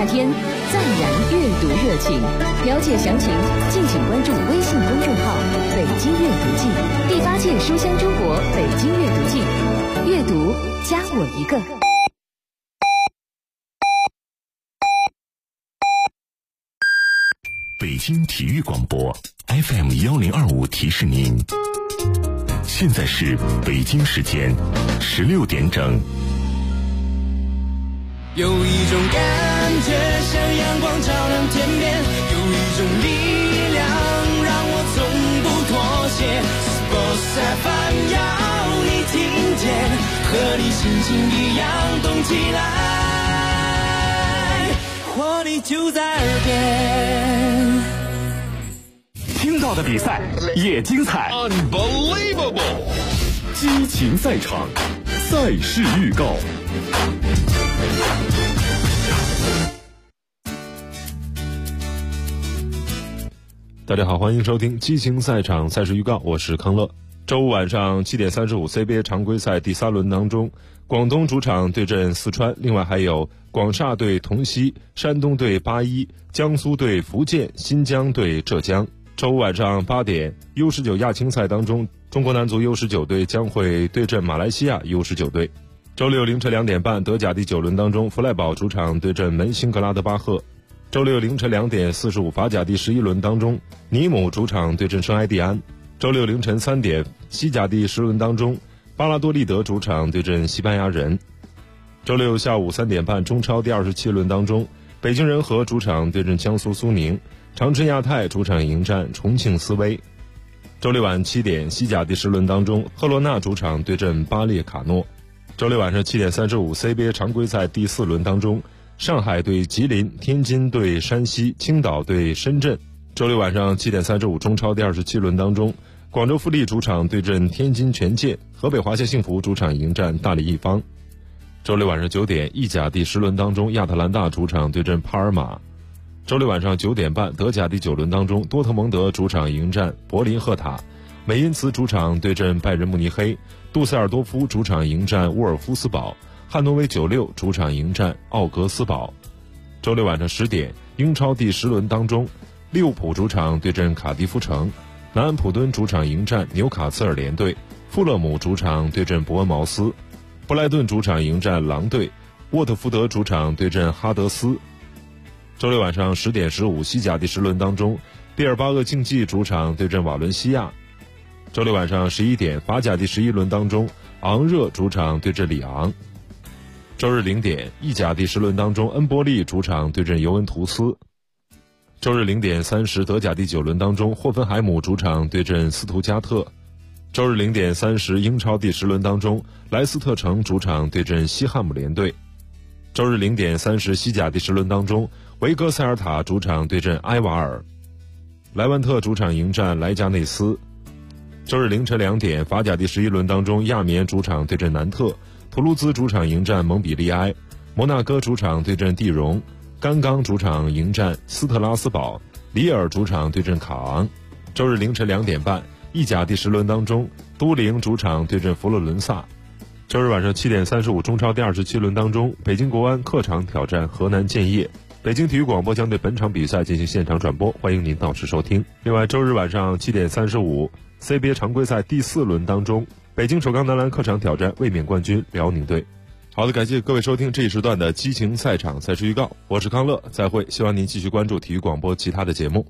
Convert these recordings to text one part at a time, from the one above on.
夏天，暂燃阅读热情。了解详情，敬请关注微信公众号“北京阅读季”，第8届书香中国北京阅读季，阅读加我一个。 北京体育广播 FM1025提示您，现在是北京时间16点整。 有一种感觉像阳光照亮天边，有一种力量让我从不妥协。Sports FM 要你听见，和你心情一样动起来，活力就在耳边。 听到的比赛也精彩 Unbelievable 激情赛场，赛事预告。 大家好，欢迎收听激情赛场赛事预告，我是康乐。周五晚上7点35 CBA 常规赛第3轮当中，广东主场对阵四川，另外还有广厦对同曦，山东对81，江苏对福建，新疆对浙江。周五晚上8点 U19 亚青赛当中，中国男足 U19 队将会对阵马来西亚 U19 队。周六凌晨2点半，德甲第9轮当中，弗赖堡主场对阵门兴格拉德巴赫。周六凌晨2点45，法甲第11轮当中，尼姆主场对阵圣埃蒂安。周六凌晨3点，西甲第10轮当中，巴拉多利德主场对阵西班牙人。周六下午3点半，中超第27轮当中，北京人和主场对阵江苏苏宁，长春亚泰主场迎战重庆斯威。周六晚7点，西甲第10轮当中，赫罗纳主场对阵巴列卡诺。周六晚上7点35 CBA 常规赛第4轮当中，上海对吉林，天津对山西，青岛对深圳。周六晚上7点35，中超第27轮当中，广州富力主场对阵天津权健，河北华夏幸福主场迎战大连一方。周六晚上9点，意甲第10轮当中，亚特兰大主场对阵帕尔马。周六晚上9点半，德甲第9轮当中，多特蒙德主场迎战柏林赫塔，美因茨主场对阵拜仁慕尼黑，杜塞尔多夫主场迎战沃尔夫斯堡，汉诺威96主场迎战奥格斯堡。周六晚上10点，英超第10轮当中，利物浦主场对阵卡迪夫城，南安普敦主场迎战纽卡斯尔联队，富勒姆主场对阵伯恩茅斯，布莱顿主场迎战狼队，沃特福德主场对阵哈德斯。周六晚上10点15，西甲第10轮当中，毕尔巴鄂竞技主场对阵瓦伦西亚。周六晚上11点，法甲第11轮当中，昂热主场对阵里昂。周日0点，意甲第10轮当中，恩波利主场对阵尤文图斯。周日0点30，德甲第9轮当中，霍芬海姆主场对阵斯图加特。周日0点30，英超第10轮当中，莱斯特城主场对阵西汉姆联队。周日0点30，西甲第10轮当中，维戈塞尔塔主场对阵埃瓦尔，莱万特主场迎战莱加内斯。周日凌晨2点，法甲第11轮当中，亚眠主场对阵南特，图卢兹主场迎战蒙彼利埃，摩纳哥主场对阵蒂荣，甘冈主场迎战斯特拉斯堡，里尔主场对阵卡昂。周日凌晨2点半，意甲第10轮当中，都灵主场对阵佛罗伦萨。周日晚上7点35，中超第27轮当中，北京国安客场挑战河南建业。北京体育广播将对本场比赛进行现场转播，欢迎您到时收听。另外，周日晚上7点35 CBA 常规赛第4轮当中，北京首钢男篮客场挑战卫冕冠军辽宁队。好的，感谢各位收听这一时段的激情赛场赛事预告，我是康乐，再会，希望您继续关注体育广播其他的节目。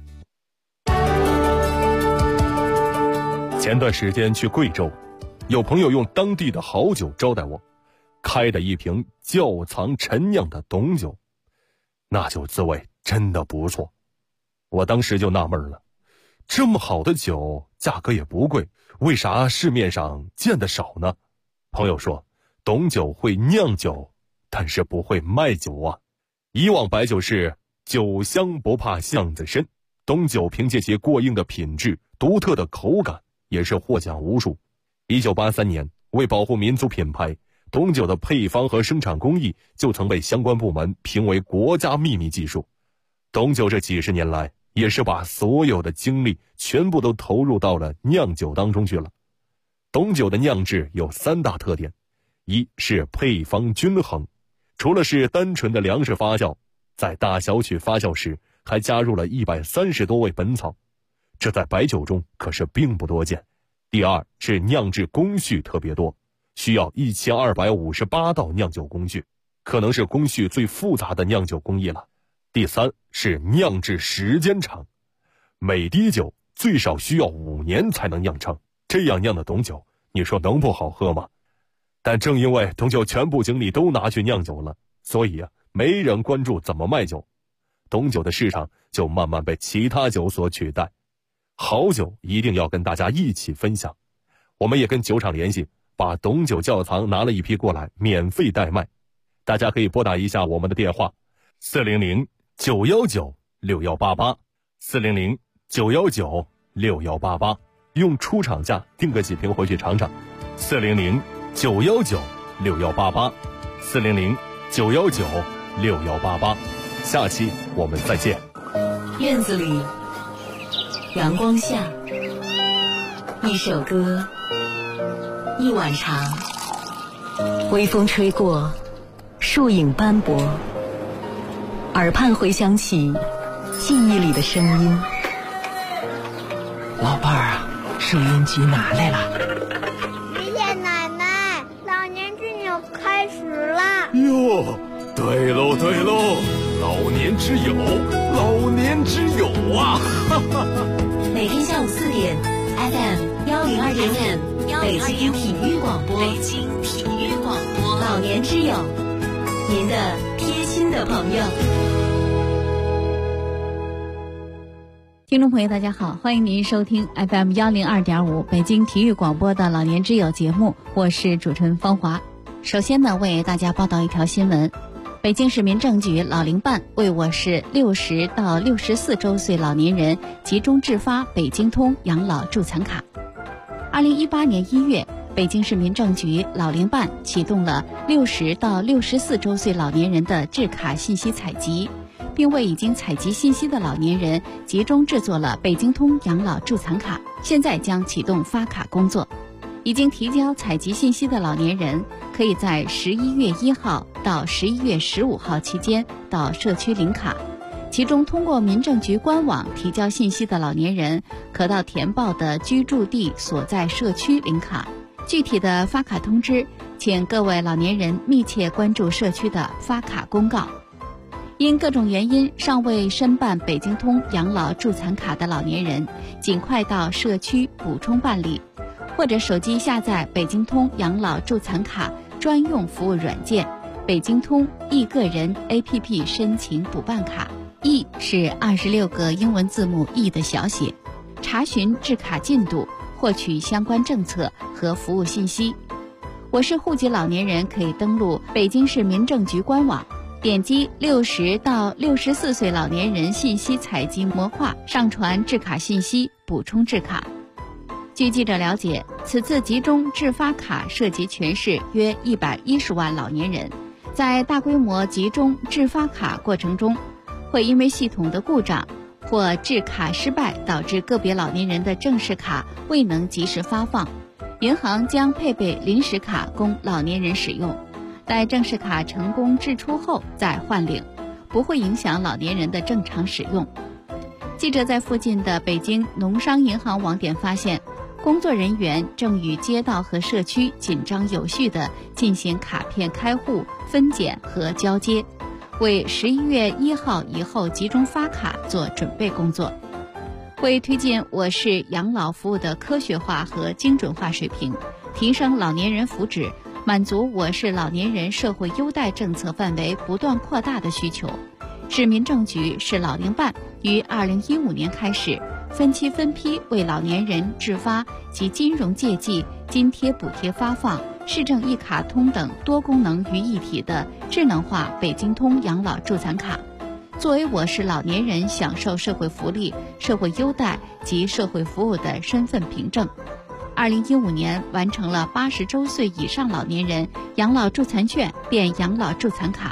前段时间去贵州，有朋友用当地的好酒招待我，开的一瓶窖藏陈酿的董酒，那酒滋味真的不错。我当时就纳闷了，这么好的酒价格也不贵，为啥市面上见得少呢？朋友说，董酒会酿酒，但是不会卖酒啊。以往白酒是酒香不怕巷子深，董酒凭借其过硬的品质、独特的口感，也是获奖无数。1983年，为保护民族品牌，董酒的配方和生产工艺就曾被相关部门评为国家秘密技术。董酒这几十年来，也是把所有的精力全部都投入到了酿酒当中去了。董酒的酿制有3大特点，一是配方均衡，除了是单纯的粮食发酵， 在大小曲发酵时还加入了130多味本草，这在白酒中可是并不多见。第二是酿制工序特别多，需要1258道酿酒工序，可能是工序最复杂的酿酒工艺了。第三是酿制时间长，每滴酒最少需要5年才能酿成，这样酿的董酒，你说能不好喝吗？但正因为董酒全部精力都拿去酿酒了，所以没人关注怎么卖酒，董酒的市场就慢慢被其他酒所取代。好酒一定要跟大家一起分享，我们也跟酒厂联系，把董酒窖藏拿了一批过来，免费代卖。大家可以拨打一下我们的电话400-919-6188 400-919-6188，用出厂价订个几瓶回去尝尝。400-919-6188 400-919-6188，下期我们再见。 院子里，阳光下，一首歌，一碗茶，微风吹过，树影斑驳，耳畔回响起记忆里的声音。 老伴儿啊，收音机拿来了。 爷爷奶奶，老年之友开始了。 哟，对喽对喽，老年之友，老年之友啊！ 每天下午4点 FM 102.5北京体育广播，老年之友，您的贴心的朋友。 听众朋友大家好，欢迎您收听 FM 102.5北京体育广播的老年之友节目，我是主持人方华。首先呢，为大家报道一条新闻。北京市民政局老龄办为我市60到64周岁老年人集中制发北京通养老助残卡。2018年1月，北京市民政局老龄办启动了60到64周岁老年人的制卡信息采集，并为已经采集信息的老年人集中制作了北京通养老助残卡，现在将启动发卡工作。已经提交采集信息的老年人，可以在11月1号到11月15号期间到社区领卡。其中通过民政局官网提交信息的老年人，可到填报的居住地所在社区领卡。具体的发卡通知，请各位老年人密切关注社区的发卡公告。因各种原因尚未申办北京通养老助残卡的老年人，尽快到社区补充办理，或者手机下载北京通养老助残卡专用服务软件北京通易个人 APP 申请补办卡。E 是26个英文字母 E 的小写，查询制卡进度，获取相关政策和服务信息。我市户籍老年人可以登录北京市民政局官网，点击60到64岁老年人信息采集模块，上传制卡信息，补充制卡。据记者了解，此次集中制发卡涉及全市约110万老年人，在大规模集中制发卡过程中，会因为系统的故障或制卡失败，导致个别老年人的正式卡未能及时发放，银行将配备临时卡供老年人使用，待正式卡成功制出后再换领，不会影响老年人的正常使用。记者在附近的北京农商银行网点发现，工作人员正与街道和社区紧张有序地进行卡片开户、分拣和交接，为11月1号以后集中发卡做准备工作。为推进我市养老服务的科学化和精准化水平，提升老年人福祉，满足我市老年人社会优待政策范围不断扩大的需求，市民政局市老龄办于2015年开始分期分批为老年人制发及金融借记、津贴补贴发放、市政一卡通等多功能于一体的智能化北京通养老助残卡，作为我市老年人享受社会福利、社会优待及社会服务的身份凭证。2015年完成了80周岁以上老年人养老助残券变养老助残卡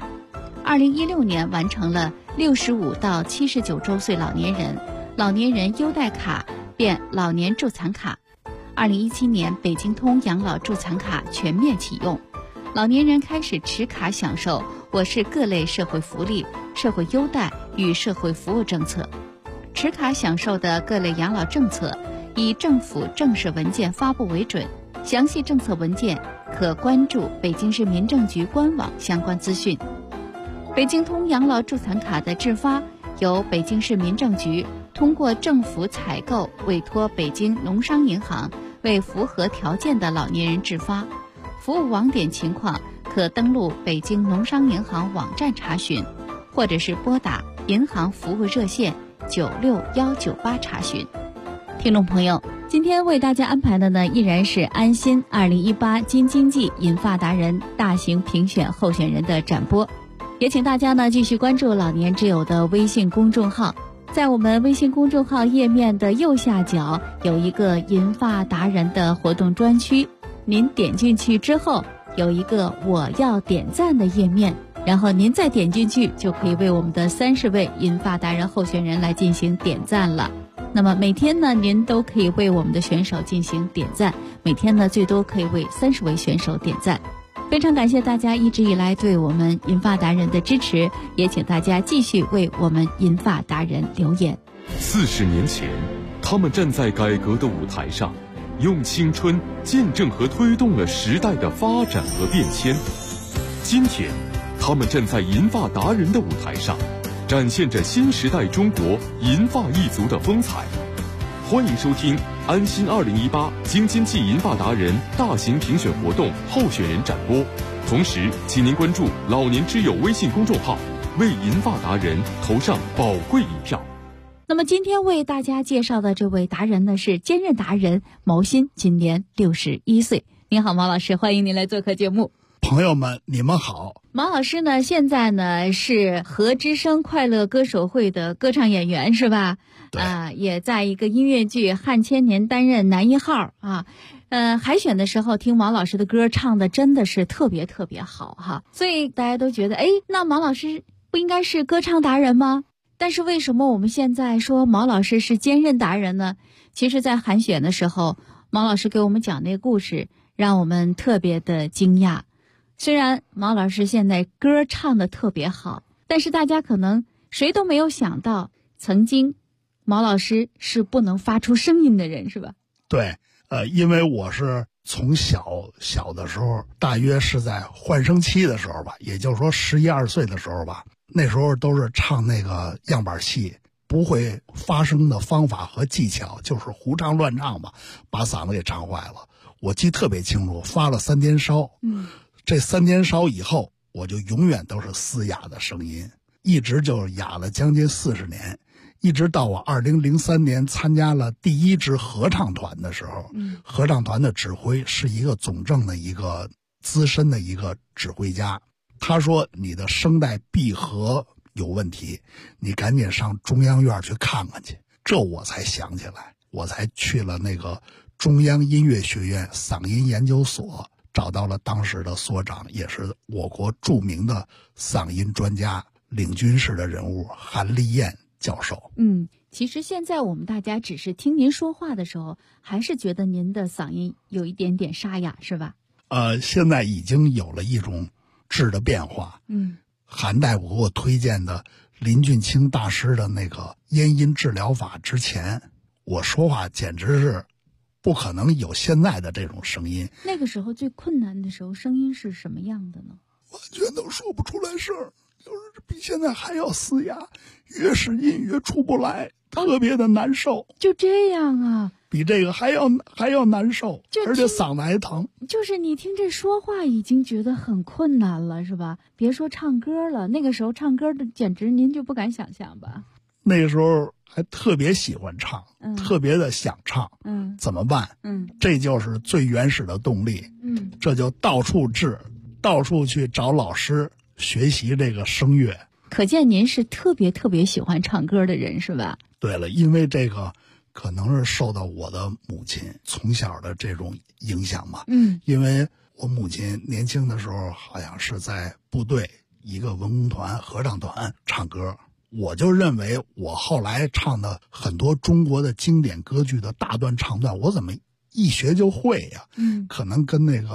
，2016年完成了65到79周岁老年人优待卡变老年助残卡。2017年北京通养老助残卡全面启用，老年人开始持卡享受我市各类社会福利、社会优待与社会服务政策。持卡享受的各类养老政策，以政府正式文件发布为准。详细政策文件可关注北京市民政局官网相关资讯。北京通养老助残卡的制发由北京市民政局通过政府采购委托北京农商银行为符合条件的老年人制发，服务网点情况可登录北京农商银行网站查询，或者是拨打银行服务热线96198查询。听众朋友，今天为大家安排的呢，依然是安心2018京津冀银发达人大型评选候选人的展播。也请大家呢继续关注老年之友的微信公众号，在我们微信公众号页面的右下角有一个银发达人的活动专区，您点进去之后有一个我要点赞的页面，然后您再点进去就可以为我们的30位银发达人候选人来进行点赞了。那么每天呢，您都可以为我们的选手进行点赞，每天呢最多可以为30位选手点赞。非常感谢大家一直以来对我们银发达人的支持，也请大家继续为我们银发达人留言。 40年前，他们站在改革的舞台上，用青春见证和推动了时代的发展和变迁。今天，他们站在银发达人的舞台上，展现着新时代中国银发一族的风采。欢迎收听安心2018京津冀银发达人大型评选活动候选人展播，同时请您关注老年之友微信公众号，为银发达人投上宝贵一票。 那么今天为大家介绍的这位达人呢，是兼任达人毛鑫，今年61岁。您好，毛老师，欢迎您来做客节目。 朋友们，你们好。 毛老师呢，现在呢是和之声快乐歌手会的歌唱演员，是吧？也在一个音乐剧《汉千年》担任男一号啊。海选的时候听毛老师的歌唱的真的是特别特别好哈，所以大家都觉得，那毛老师不应该是歌唱达人吗？但是为什么我们现在说毛老师是兼任达人呢？其实在海选的时候，毛老师给我们讲那个故事，让我们特别的惊讶。虽然毛老师现在歌唱的特别好，但是大家可能谁都没有想到，曾经毛老师是不能发出声音的人，是吧？ 对，因为我是从小的时候，大约是在换声期的时候吧，也就是说11、12岁的时候吧，那时候都是唱那个样板戏，不会发声的方法和技巧，就是胡唱乱唱吧，把嗓子给唱坏了。我记特别清楚，发了3天烧。这3天烧以后，我就永远都是嘶哑的声音，一直就哑了将近40年，一直到我2003年参加了第1支合唱团的时候，合唱团的指挥是一个总政的一个资深的一个指挥家，他说你的声带闭合有问题，你赶紧上中央院去看看去。这我才想起来，我才去了那个中央音乐学院嗓音研究所，找到了当时的所长，也是我国著名的嗓音专家、领军式的人物韩立燕教授。 其实现在我们大家只是听您说话的时候，还是觉得您的嗓音有一点点沙哑，是吧？ 现在已经有了一种质的变化。韩大夫给我推荐的林俊卿大师的那个咽音治疗法之前，我说话简直是不可能有现在的这种声音。 那个时候最困难的时候，声音是什么样的呢？ 完全都说不出来声，就是比现在还要嘶哑，越使劲越出不来，特别的难受。 就这样啊？ 比这个还要难受，而且嗓子还疼。 就是你听这说话已经觉得很困难了，是吧？别说唱歌了，那个时候唱歌的简直您就不敢想象吧？ 那个时候还特别喜欢唱，特别的想唱。怎么办？这就是最原始的动力。这就到处去找老师学习这个声乐。 可见您是特别特别喜欢唱歌的人，是吧？ 对了，因为这个可能是受到我的母亲从小的这种影响嘛。因为我母亲年轻的时候好像是在部队一个文工团合唱团唱歌，我就认为我后来唱的很多中国的经典歌剧的大段唱段，我怎么一学就会呀？可能跟那个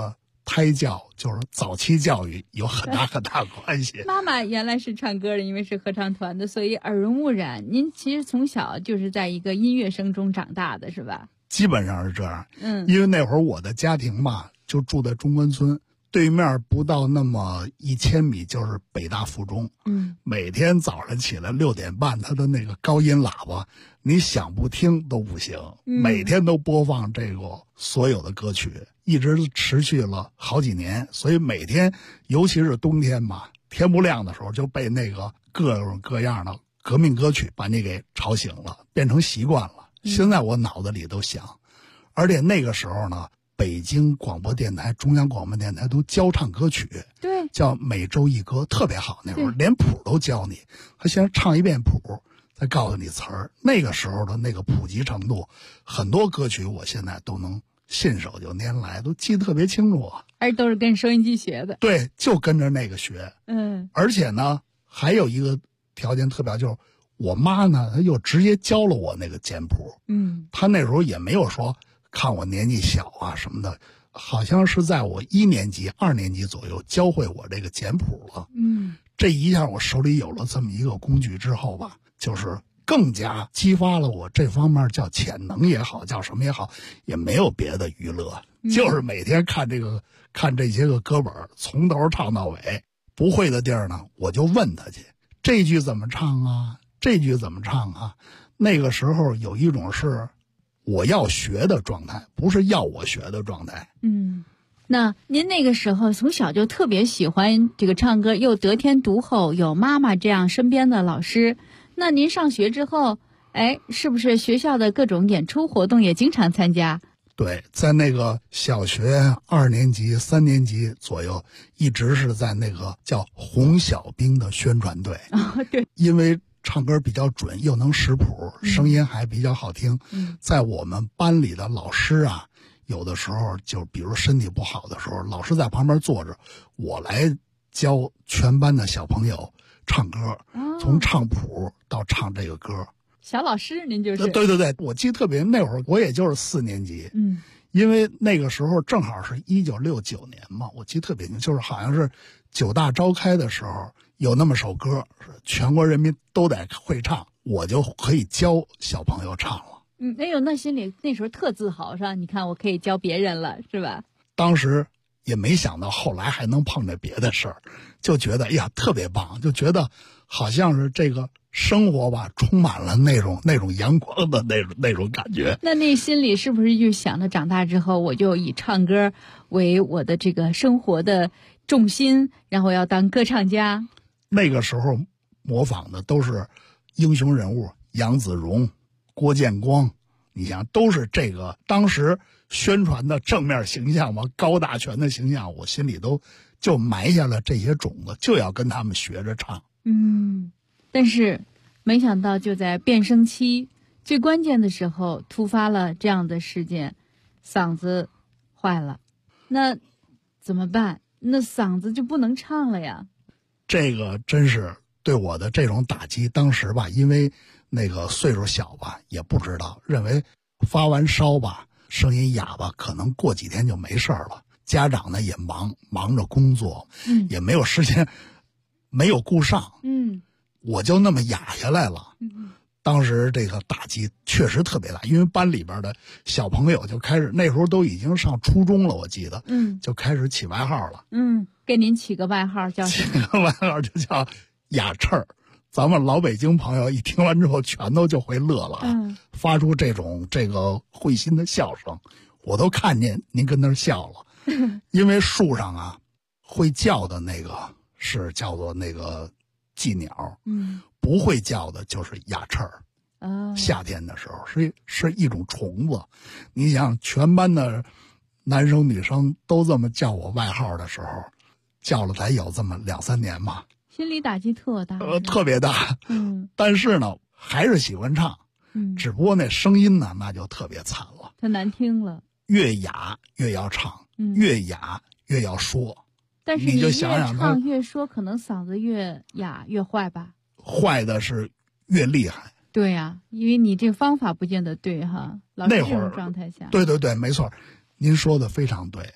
胎教，就是早期教育有很大很大关系。 妈妈原来是唱歌的，因为是合唱团的，所以耳濡目染。您其实从小就是在一个音乐声中长大的，是吧？ 基本上是这样。因为那会儿我的家庭吧，就住在中关村，对面不到那么1000米就是北大附中。每天早上起来6点半，他的那个高音喇叭，你想不听都不行。每天都播放这个所有的歌曲，一直持续了好几年。所以每天，尤其是冬天吧，天不亮的时候就被那个各种各样的革命歌曲把你给吵醒了，变成习惯了。现在我脑子里都想，而且那个时候呢，北京广播电台、中央广播电台都教唱歌曲， 对， 叫每周一歌，特别好。那会儿连谱都教你，他先唱一遍谱，再告诉你词儿。那个时候的那个普及程度，很多歌曲我现在都能信手就拈来，都记得特别清楚啊。 而都是跟收音机学的。 对，就跟着那个学。而且呢，还有一个条件特别好，就是我妈呢，她又直接教了我那个简谱。她那时候也没有说看我年纪小啊什么的，好像是在我1年级、2年级左右教会我这个简谱了。这一下我手里有了这么一个工具之后吧，就是更加激发了我这方面叫潜能也好，叫什么也好，也没有别的娱乐，就是每天看这些个歌本，从头唱到尾。不会的地儿呢，我就问他去，这句怎么唱啊？这句怎么唱啊？那个时候有一种是我要学的状态，不是要我学的状态。 那您那个时候从小就特别喜欢这个唱歌，又得天独厚，有妈妈这样身边的老师。那您上学之后，是不是学校的各种演出活动也经常参加？ 对，在那个小学2年级、3年级左右，一直是在那个叫红小兵的宣传队。 对， 因为唱歌比较准，又能识谱，声音还比较好听。在我们班里的老师啊，有的时候就比如身体不好的时候，老师在旁边坐着，我来教全班的小朋友唱歌，从唱谱到唱这个歌。 小老师您就是？ 对对对，我记得特别，那会儿我也就是4年级。因为那个时候正好是1969年嘛，我记得特别清，就是好像是9大召开的时候有那么首歌，是全国人民都得会唱，我就可以教小朋友唱了。 那心里那时候特自豪是吧？你看我可以教别人了，是吧？ 当时也没想到后来还能碰着别的事儿，就觉得特别棒，就觉得好像是这个生活吧，充满了那种阳光的那种感觉。 那心里是不是就想着长大之后我就以唱歌为我的这个生活的重心，然后要当歌唱家？ 那个时候模仿的都是英雄人物，杨子荣、郭建光，你想都是这个当时宣传的正面形象嘛，高大全的形象，我心里都就埋下了这些种子，就要跟他们学着唱。 但是没想到就在变声期最关键的时候突发了这样的事件，嗓子坏了，那怎么办？那嗓子就不能唱了呀。 这个真是对我的这种打击，当时吧，因为那个岁数小吧，也不知道，认为发完烧吧，声音哑吧，可能过几天就没事了。家长呢也忙着工作，也没有时间，没有顾上，我就那么哑下来了。当时这个打击确实特别大，因为班里边的小朋友就开始，那时候都已经上初中了，我记得，就开始起外号了。 给您起个外号叫什么？ 起个外号就叫哑翅儿。咱们老北京朋友一听完之后，全都就会乐了，发出这个会心的笑声，我都看见您跟那儿笑了。因为树上啊，会叫的那个是叫做那个寄鸟，不会叫的就是哑翅儿。夏天的时候是一种虫子。你想，全班的男生女生都这么叫我外号的时候，叫了咱有这么2-3年吧， 心理打击特大， 特别大。但是呢，还是喜欢唱。只不过那声音呢，那就特别惨了， 太难听了。 越哑越要唱，越哑越要说。 但是你就想想越唱越说，可能嗓子越哑越坏吧？ 坏的是越厉害。 对呀，因为你这个方法不见得对哈。老师这种状态下， 对对对，没错，您说的非常对。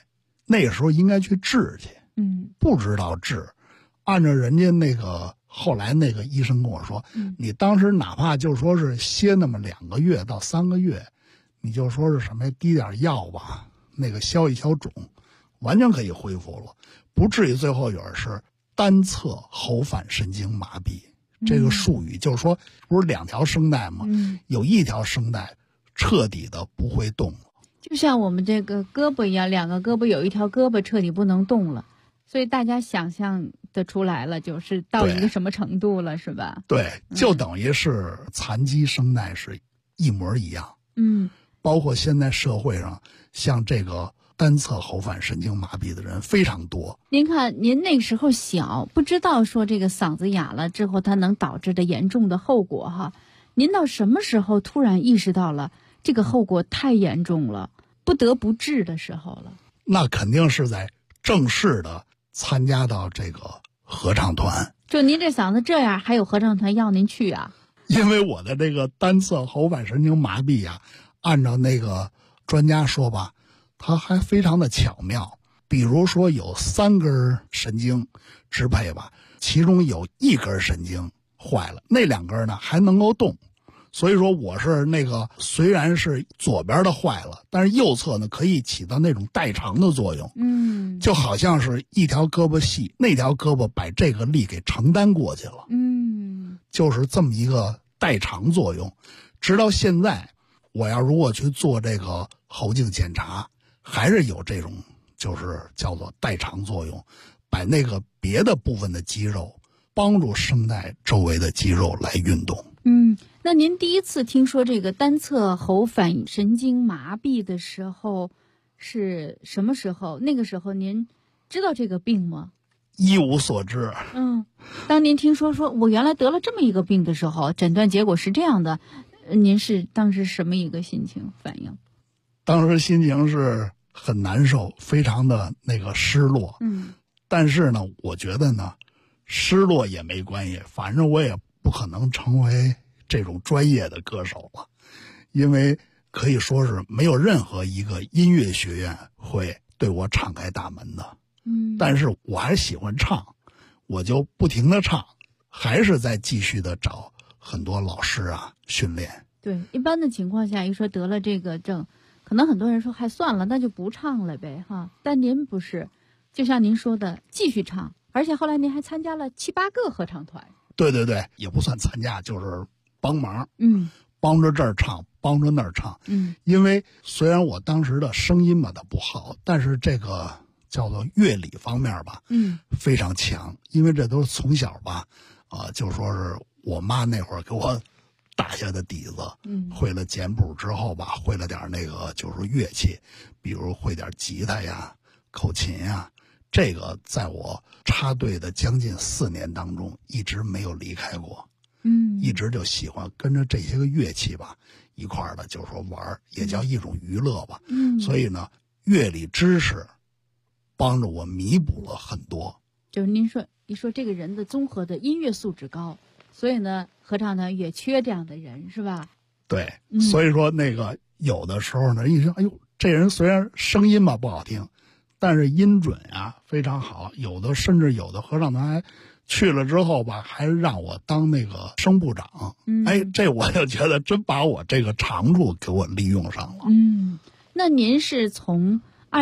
那个时候应该去治去，不知道治，按照人家那个后来那个医生跟我说，你当时哪怕就说是歇那么2个月到3个月，你就说是什么滴点药吧，那个消一消肿，完全可以恢复了，不至于最后有人是单侧喉返神经麻痹。这个术语就是说，不是2条声带吗？有1条声带彻底的不会动了， 就像我们这个胳膊一样，2个胳膊有1条胳膊彻底不能动了，所以大家想象得出来了，就是到一个什么程度了，是吧？ 对，就等于是残疾声带是一模一样。包括现在社会上像这个单侧喉返神经麻痹的人非常多。 您看，您那时候小，不知道说这个嗓子哑了之后它能导致的严重的后果哈。您到什么时候突然意识到了这个后果太严重了，不得不治的时候了？ 那肯定是在正式的参加到这个合唱团。 就您这嗓子这样，还有合唱团要您去啊？ 因为我的这个单侧喉返神经麻痹啊，按照那个专家说吧，它还非常的巧妙。比如说有3根神经支配吧，其中有1根神经坏了，那2根呢还能够动。所以说我是那个虽然是左边的坏了，但是右侧呢可以起到那种代偿的作用。就好像是一条胳膊细，那条胳膊把这个力给承担过去了。就是这么一个代偿作用。直到现在，我要如果去做这个喉镜检查，还是有这种就是叫做代偿作用，把那个别的部分的肌肉帮助声带周围的肌肉来运动。 那您第一次听说这个单侧喉返神经麻痹的时候是什么时候？那个时候您知道这个病吗？ 一无所知。 当您听说我原来得了这么一个病的时候，诊断结果是这样的，您是当时什么一个心情反应？ 当时心情是很难受，非常的那个失落。但是呢，我觉得呢，失落也没关系，反正我也不可能成为这种专业的歌手了，因为可以说是没有任何一个音乐学院会对我敞开大门的。但是我还喜欢唱，我就不停的唱，还是在继续的找很多老师啊训练。 对，一般的情况下，一说得了这个症，可能很多人说还算了，那就不唱了呗哈。但您不是，就像您说的，继续唱，而且后来您还参加了7、8个合唱团。 对，也不算参加，就是帮忙。帮着这儿唱，帮着那儿唱。因为虽然我当时的声音吧它不好，但是这个叫做乐理方面吧，非常强。因为这都是从小吧，就说是我妈那会儿给我打下的底子。会了简谱之后吧，会了点那个就是乐器，比如会点吉他呀、口琴呀。这个在我插队的将近4年当中一直没有离开过。一直就喜欢跟着这些个乐器吧一块儿的，就是说玩，也叫一种娱乐吧。所以呢，乐理知识帮着我弥补了很多。 就是您说这个人的综合的音乐素质高，所以呢，合唱团也缺这样的人，是吧？ 对，所以说那个有的时候呢，一说哎呦，这人虽然声音吧不好听，但是音准啊非常好。甚至有的合唱团还去了之后吧，还让我当那个声部长。这我就觉得真把我这个长处给我利用上了。 那您是从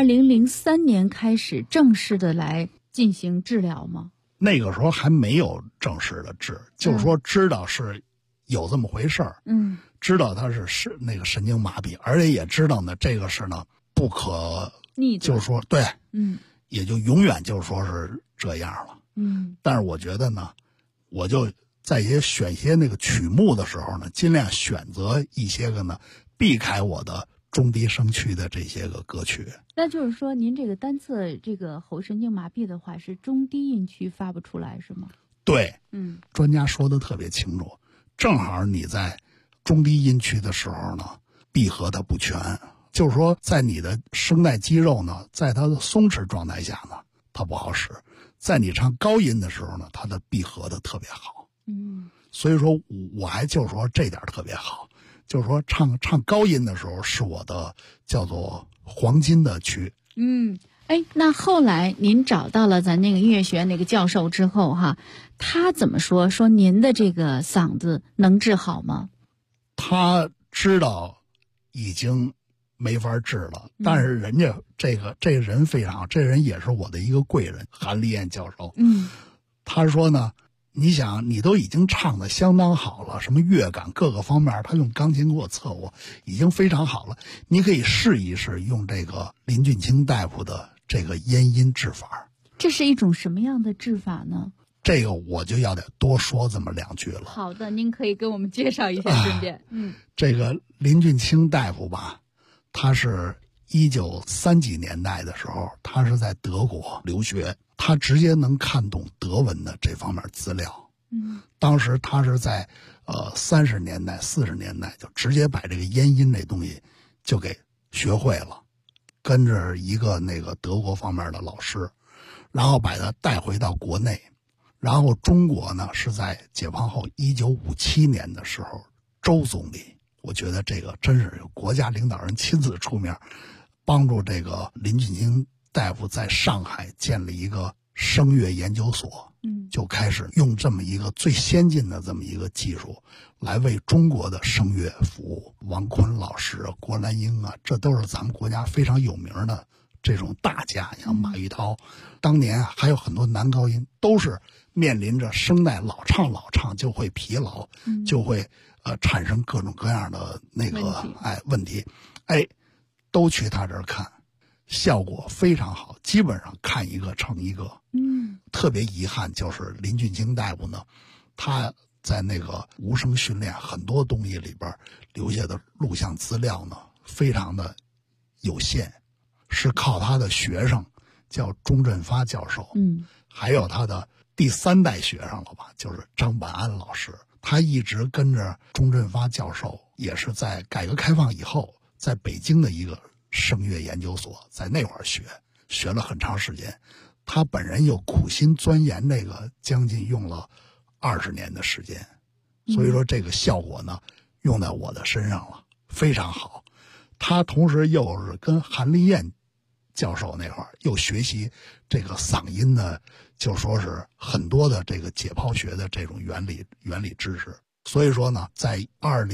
2003年开始正式的来进行治疗吗？ 那个时候还没有正式的治，就是说知道是有这么回事儿。知道他是那个神经麻痹，而且也知道呢这个是呢不可逆，就是说对，也就永远就是说是这样了。但是我觉得呢，我就在选一些那个曲目的时候呢，尽量选择一些个呢避开我的中低声区的这些个歌曲。 那就是说您这个单侧这个喉神经麻痹的话是中低音区发不出来是吗？ 对，专家说的特别清楚，正好你在中低音区的时候呢闭合它不全，就是说在你的声带肌肉呢在它的松弛状态下呢它不好使，在你唱高音的时候呢它的闭合的特别好。所以说我还就是说这点特别好，就是说唱高音的时候是我的叫做黄金的区。 哎，那后来您找到了咱那个音乐学院那个教授之后哈，他怎么说？说您的这个嗓子能治好吗？ 他知道已经没法治了，但是人家这个人非常好，这人也是我的一个贵人，韩立燕教授。他说呢，你想你都已经唱得相当好了，什么乐感各个方面，他用钢琴给我测过，已经非常好了。你可以试一试用这个林俊卿大夫的这个咽音治法。 这是一种什么样的治法呢？ 这个我就要得多说这么2句了。 好的，您可以给我们介绍一下，顺便。 这个林俊卿大夫吧，他是1930几年代的时候，他是在德国留学，他直接能看懂德文的这方面资料。当时他是在30年代、40年代就直接把这个咽音这东西就给学会了，跟着一个那个德国方面的老师，然后把他带回到国内。然后中国呢是在解放后1957年的时候，周总理，我觉得这个真是国家领导人亲自出面，帮助这个林俊卿大夫在上海建立一个声乐研究所，就开始用这么一个最先进的这么一个技术来为中国的声乐服务。王坤老师啊，郭兰英啊，这都是咱们国家非常有名的这种大家，像马玉涛，当年还有很多男高音都是面临着声带老唱就会疲劳，就会产生各种各样的那个问题，都去他这儿看，效果非常好，基本上看一个成一个。特别遗憾就是林俊卿大夫呢，他在那个无声训练很多东西里边留下的录像资料呢，非常的有限，是靠他的学生叫钟振发教授，还有他的第3代学生了吧，就是张本安老师，他一直跟着钟振发教授，也是在改革开放以后，在北京的一个声乐研究所，在那会儿学了很长时间。他本人又苦心钻研这个，将近用了20年的时间，所以说这个效果呢，用在我的身上了，非常好。他同时又是跟韩立燕教授那会儿又学习这个嗓音呢，就说是很多的这个解剖学的这种原理知识。所以说呢，在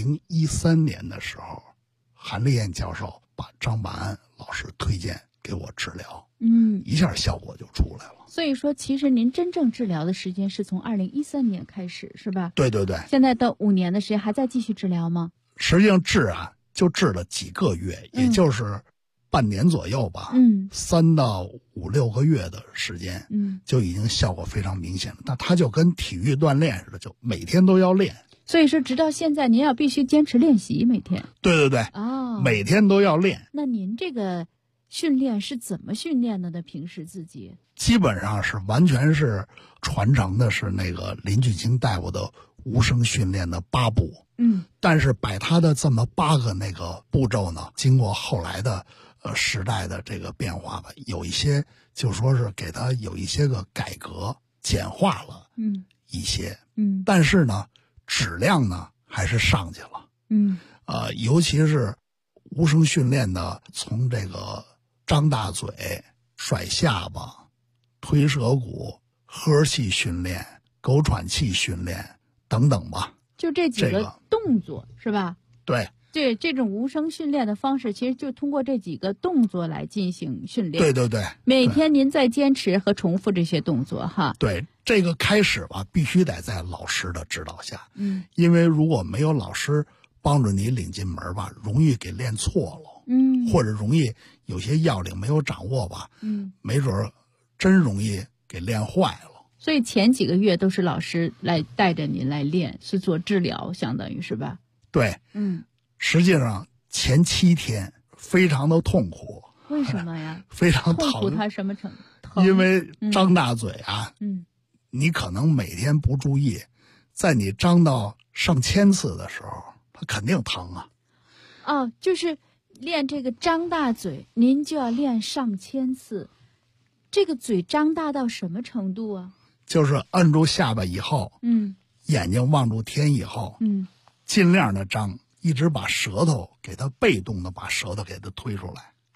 2013年的时候，韩立燕教授把张本安老师推荐给我治疗，一下效果就出来了。 所以说，其实您真正治疗的时间是从2013年开始，是吧？ 对对对。 现在到5年的时间，还在继续治疗吗？ 实际上就治了几个月，也就是半年左右吧，3到5、6个月的时间，就已经效果非常明显了。那他就跟体育锻炼似的，就每天都要练。 所以说，直到现在，您要必须坚持练习每天。 对对对，每天都要练。 那您这个训练是怎么训练的呢？平时自己基本上是完全是传承的是那个林俊卿大夫的无声训练的8步。但是把他的这么8个那个步骤呢，经过后来的时代的这个变化吧，有一些就说是给他有一些个改革，简化了一些，但是呢质量呢还是上去了，尤其是无声训练的，从这个张大嘴、甩下巴、推舌骨、呵气训练、狗喘气训练等等吧， 就这几个动作，是吧？ 对， 这种无声训练的方式，其实就通过这几个动作来进行训练。 对对对， 每天您在坚持和重复这些动作哈。 对，这个开始吧，必须得在老师的指导下，因为如果没有老师帮助你领进门吧，容易给练错了，或者容易有些要领没有掌握吧，没准真容易给练坏了。 所以前几个月都是老师来带着您来练，是做治疗，相当于是吧？ 对，实际上前7天非常的痛苦。 为什么呀？ 非常痛苦，它什么程度？ 因为张大嘴啊，你可能每天不注意，在你张到上千次的时候，它肯定疼啊。 就是练这个张大嘴，您就要练上千次。这个嘴张大到什么程度啊？ 就是摁住下巴以后，眼睛望住天以后，尽量的张，一直把舌头给它被动的把舌头给它推出来。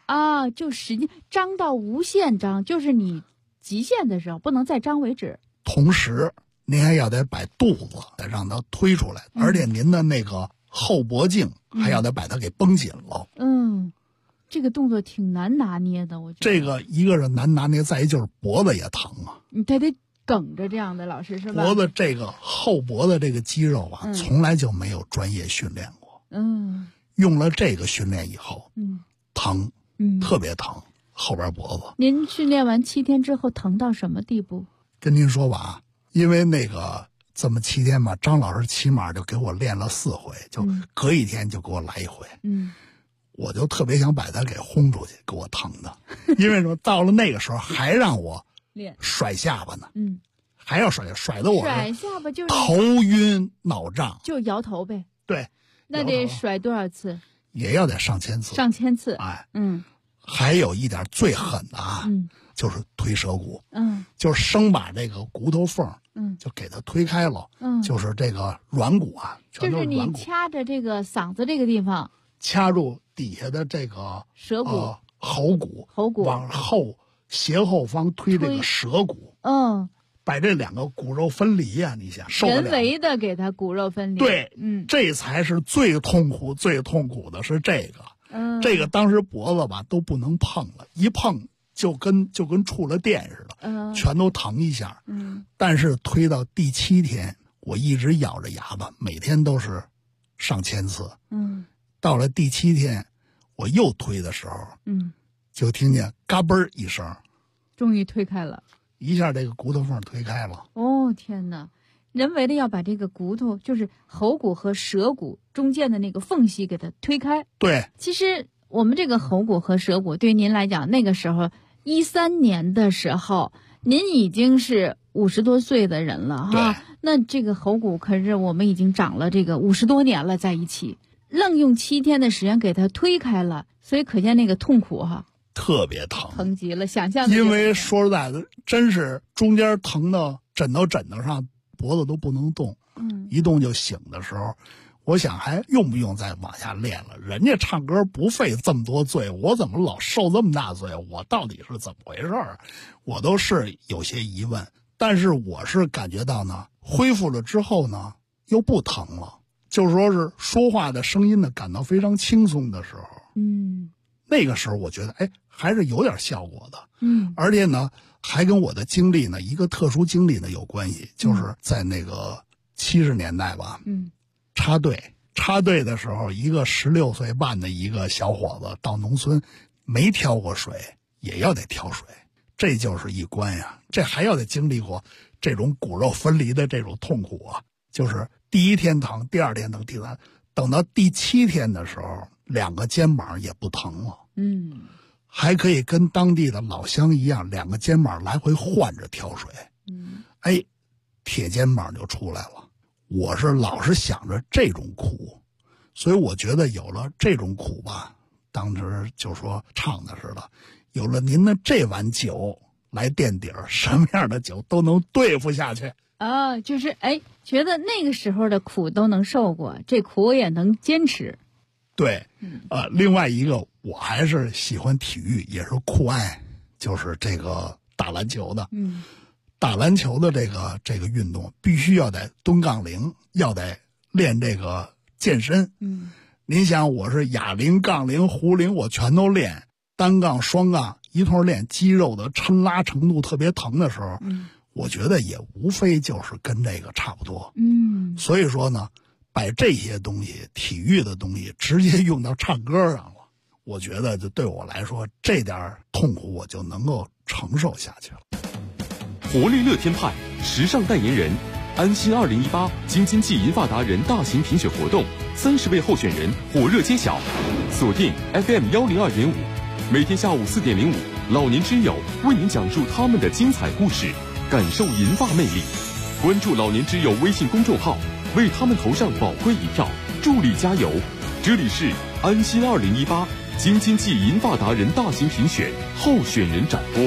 啊，就使劲张到无限张，就是你极限的时候不能再张为止。 同时您还要得把肚子得让它推出来，而且您的那个后脖颈还要得把它给绷紧了。 这个动作挺难拿捏的，我觉得。 这个一个是难拿捏，再一就是脖子也疼啊。 你得梗着这样的，老师是吧？ 脖子这个后脖子这个肌肉啊，从来就没有专业训练过。用了这个训练以后，疼，特别疼，后边脖子。 您训练完7天之后疼到什么地步？ 跟您说吧，因为那个这么7天吧，张老师起码就给我练了4回，就隔一天就给我来一回。我就特别想把他给轰出去，给我疼的。因为说到了那个时候还让我甩下巴呢，还要甩得我甩下巴就是头晕脑胀， 就摇头呗。 对， 那得甩多少次？ 也要得上千次。 上千次。 哎，还有一点最狠的啊，就是推舌骨，就是生把这个骨头缝，就给它推开了，就是这个软骨啊，全都是软骨。 就是你掐着这个嗓子这个地方， 掐住底下的这个舌骨、 喉骨，往后斜后方推这个舌骨，把这2个骨肉分离啊！你想， 人为的给它骨肉分离， 对，这才是最痛苦的是这个，这个当时脖子吧都不能碰了，一碰就跟触了电似的，全都疼一下。但是推到第7天，我一直咬着牙吧，每天都是上千次。到了第7天，我又推的时候，就听见嘎嘣一声， 终于推开了， 一下这个骨头缝推开了。 哦天哪！人为的要把这个骨头，就是喉骨和舌骨中间的那个缝隙给它推开。 对， 其实我们这个喉骨和舌骨，对于您来讲，那个时候13年的时候，您已经是50多岁的人了哈。那这个喉骨可是我们已经长了这个50多年了，在一起。愣用7天的时间给它推开了，所以可见那个痛苦哈， 特别疼， 疼极了，想象的。 因为说实在的，真是中间疼到枕头上，脖子都不能动，一动就醒的时候，我想还用不用再往下练了？人家唱歌不费这么多罪，我怎么老受这么大罪？我到底是怎么回事儿？我都是有些疑问。但是我是感觉到呢，恢复了之后呢，又不疼了。就是说是说话的声音呢，感到非常轻松的时候，那个时候我觉得，还是有点效果的，而且呢，还跟我的经历呢，一个特殊经历呢有关系，就是在那个70年代吧，插队的时候，一个16岁半的一个小伙子到农村，没挑过水，也要得挑水，这就是一关呀，这还要得经历过这种骨肉分离的这种痛苦啊，就是第1天疼，第2天疼，第3，等到第7天的时候，2个肩膀也不疼了，还可以跟当地的老乡一样，2个肩膀来回换着挑水，铁肩膀就出来了。我是老是想着这种苦，所以我觉得有了这种苦吧，当时就说唱的似的，有了您的这碗酒来垫底儿，什么样的酒都能对付下去。 就是觉得那个时候的苦都能受过，这苦也能坚持。 对，另外一个我还是喜欢体育，也是酷爱，就是这个打篮球的。打篮球的这个运动必须要得蹲杠铃，要得练这个健身。您想，我是哑铃、杠铃、壶铃，我全都练，单杠、双杠一通练，肌肉的抻拉程度特别疼的时候，我觉得也无非就是跟这个差不多。所以说呢，把这些东西，体育的东西直接用到唱歌上了，我觉得就对我来说，这点痛苦我就能够承受下去了。 活力乐天派时尚代言人，安心2018京津冀银发达人大型评选活动，30位候选人火热揭晓，锁定 FM 102.5，每天下午4点05，老年之友为您讲述他们的精彩故事，感受银发魅力。关注老年之友微信公众号，为他们投上宝贵一票，助力加油。这里是安心2018京津冀银发达人大型评选候选人展播。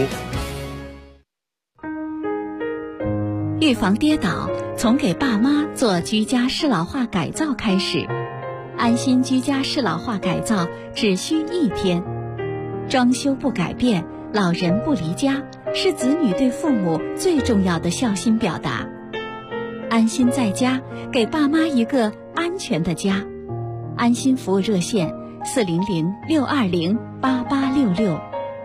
预防跌倒，从给爸妈做居家适老化改造开始。安心居家适老化改造只需1天。 装修不改变，老人不离家，是子女对父母最重要的孝心表达。安心在家，给爸妈一个安全的家。安心服务热线400-620-8866。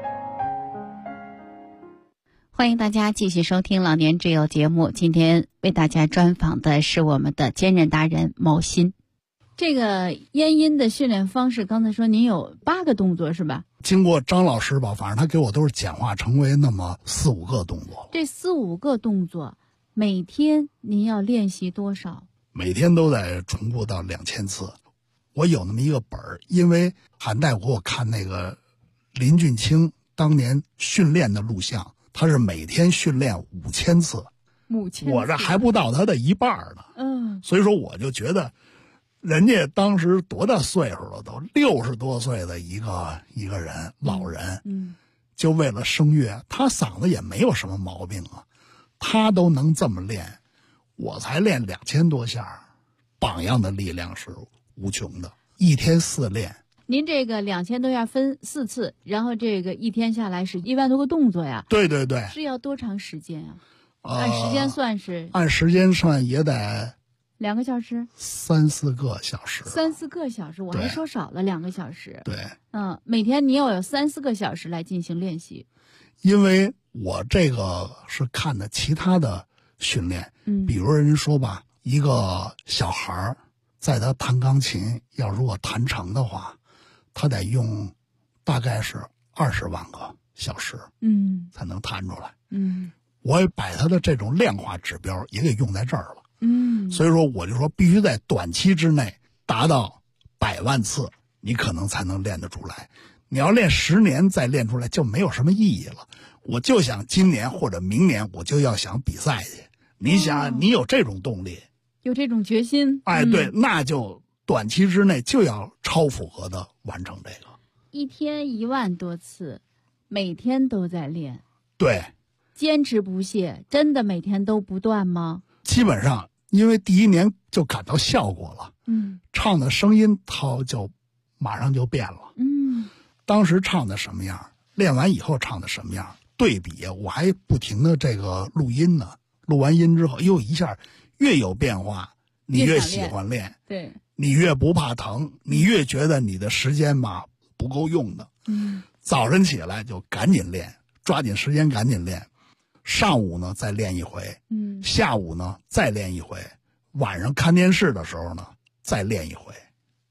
欢迎大家继续收听老年之友节目，今天为大家专访的是我们的坚韧达人牟新。这个咽音的训练方式，刚才说您有8个动作是吧？ 经过张老师吧，反正他给我都是简化成为那么4、5个动作。 这4、5个动作，每天您要练习多少？ 每天都得重复到2000次。我有那么一个本儿，因为韩大夫给我看那个林俊卿当年训练的录像，他是每天训练5000次，我这还不到他的一半呢。所以说我就觉得，人家当时多大岁数了，都60多岁的一个人，老人，就为了声乐，他嗓子也没有什么毛病啊，他都能这么练，我才练2000多下，榜样的力量是无穷的。1天4练。 您这个2000多下分4次，然后这个1天下来是1万多个动作呀？ 对对对。 是要多长时间啊？按时间算是？ 按时间算也得 2个小时 ，3、4个小时。 3、4个小时，我还说少了2个小时。 对。 每天你要有3、4个小时来进行练习。 因为我这个是看的其他的训练，比如人说吧，一个小孩儿在他弹钢琴，要如果弹成的话，他得用大概是20万个小时，才能弹出来。我也把他的这种量化指标也给用在这儿了。所以说我就说必须在短期之内达到100万次，你可能才能练得出来。你要练10年再练出来就没有什么意义了。我就想今年或者明年我就要想比赛去。你想你有这种动力， 有这种决心， 对，那就短期之内就要超负荷的完成这个。 1天1万多次，每天都在练。 对， 坚持不懈，真的每天都不断吗？ 基本上，因为第1年就感到效果了，唱的声音它就马上就变了。当时唱的什么样，练完以后唱的什么样，对比我还不停的这个录音呢。录完音之后，一下越有变化，你越喜欢练， 对， 你越不怕疼，你越觉得你的时间嘛不够用的。早晨起来就赶紧练，抓紧时间赶紧练，上午呢再练一回，下午呢再练一回，晚上看电视的时候呢再练一回。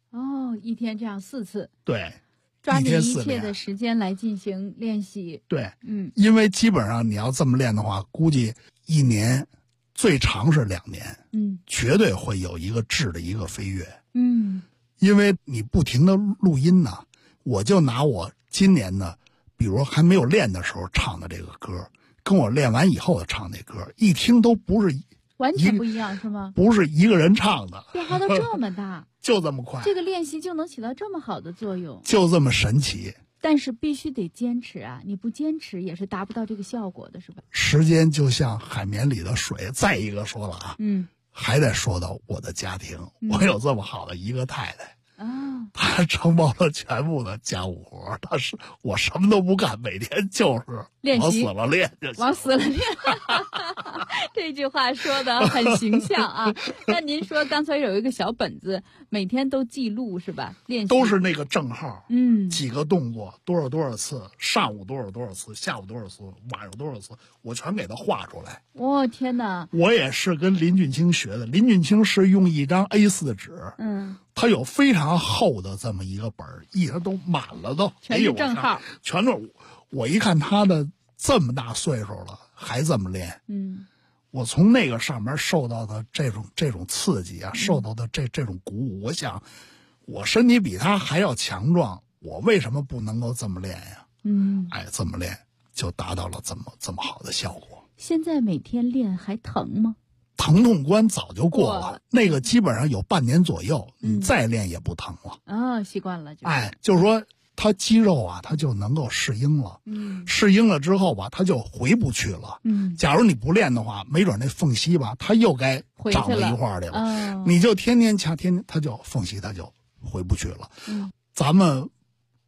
1天这样4次。 对， 抓紧一切的时间来进行练习。 对，因为基本上你要这么练的话，估计1年最长是2年，绝对会有一个质的一个飞跃。因为你不停的录音呢，我就拿我今年呢，比如还没有练的时候唱的这个歌，跟我练完以后唱那歌，一听都不是完全不一样，是吗？ 不是一个人唱的， 变化都这么大， 就这么快， 这个练习就能起到这么好的作用， 就这么神奇。 但是必须得坚持啊！你不坚持也是达不到这个效果的，是吧？ 时间就像海绵里的水。再一个说了啊，还得说到我的家庭，我有这么好的一个太太。他承包了全部的家务活，我什么都不干，每天就是往死了练就行， 往死了练。这句话说的很形象啊。那您说刚才有一个小本子，每天都记录是吧？练习都是那个正号，几个动作，多少次，上午多少次，下午多少次，晚上多少次，我全给他画出来。 天哪！ 我也是跟林俊卿学的，林俊卿是用一张 A4 纸，他有非常厚的这么一个本儿，一直都满了，都全是正号， 全是。我一看他的这么大岁数了还这么练，我从那个上面受到的这种刺激啊，受到的这种鼓舞，我想我身体比他还要强壮，我为什么不能够这么练呀？这么练就达到了这么好的效果。 现在每天练还疼吗？ 疼痛关早就过了，那个基本上有半年左右，你再练也不疼了。 习惯了就。 就是说他肌肉啊，他就能够适应了。适应了之后吧，他就回不去了。假如你不练的话，没准那缝隙吧，他又该长到一块儿去了。你就天天掐，他就缝隙他就回不去了。咱们